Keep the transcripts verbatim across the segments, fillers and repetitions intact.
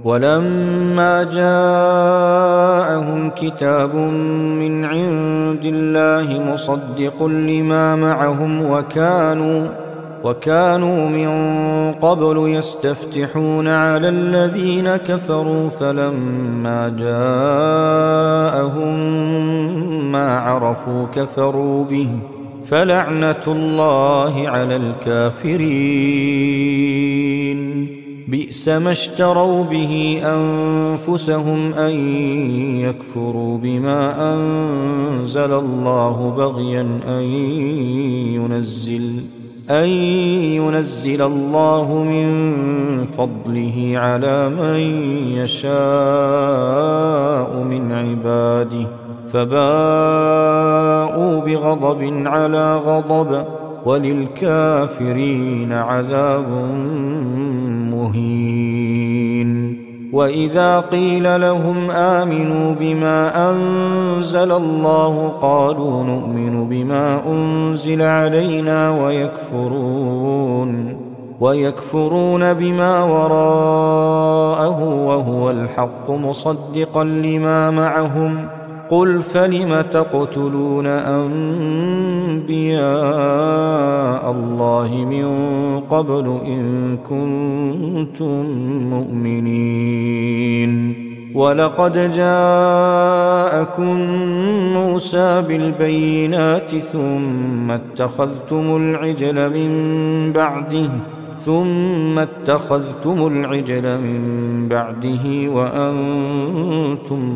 ولما جاءهم كتاب من عند الله مصدق لما معهم وكانوا وكانوا من قبل يستفتحون على الذين كفروا فلما جاءهم ما عرفوا كفروا به فلعنة الله على الكافرين. بئس ما اشتروا به أنفسهم أن يكفروا بما أنزل الله بغيا أن ينزل أن ينزل الله من فضله على من يشاء من عباده فباءوا بغضب على غضب وللكافرين عذاب مهين. وإذا قيل لهم آمنوا بما أنزل الله قالوا نؤمن بما أنزل علينا ويكفرون ويكفرون بما وراءه وهو الحق مصدقا لما معهم قل فلم تقتلون أنبياء الله من قبل إن كنتم مؤمنين. ولقد جاءكم موسى بالبينات ثم اتخذتم العجل من بعده ثم اتخذتم العجل من بعده وأنتم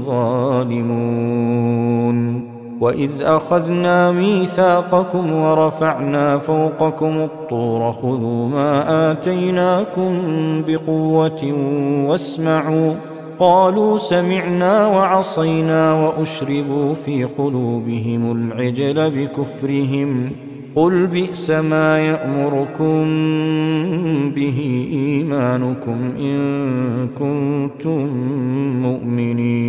ظالمون. وإذ أخذنا ميثاقكم ورفعنا فوقكم الطور خذوا ما آتيناكم بقوة واسمعوا قالوا سمعنا وعصينا وأشربوا في قلوبهم العجل بكفرهم قل بئس ما يأمركم به إيمانكم إن كنتم مؤمنين.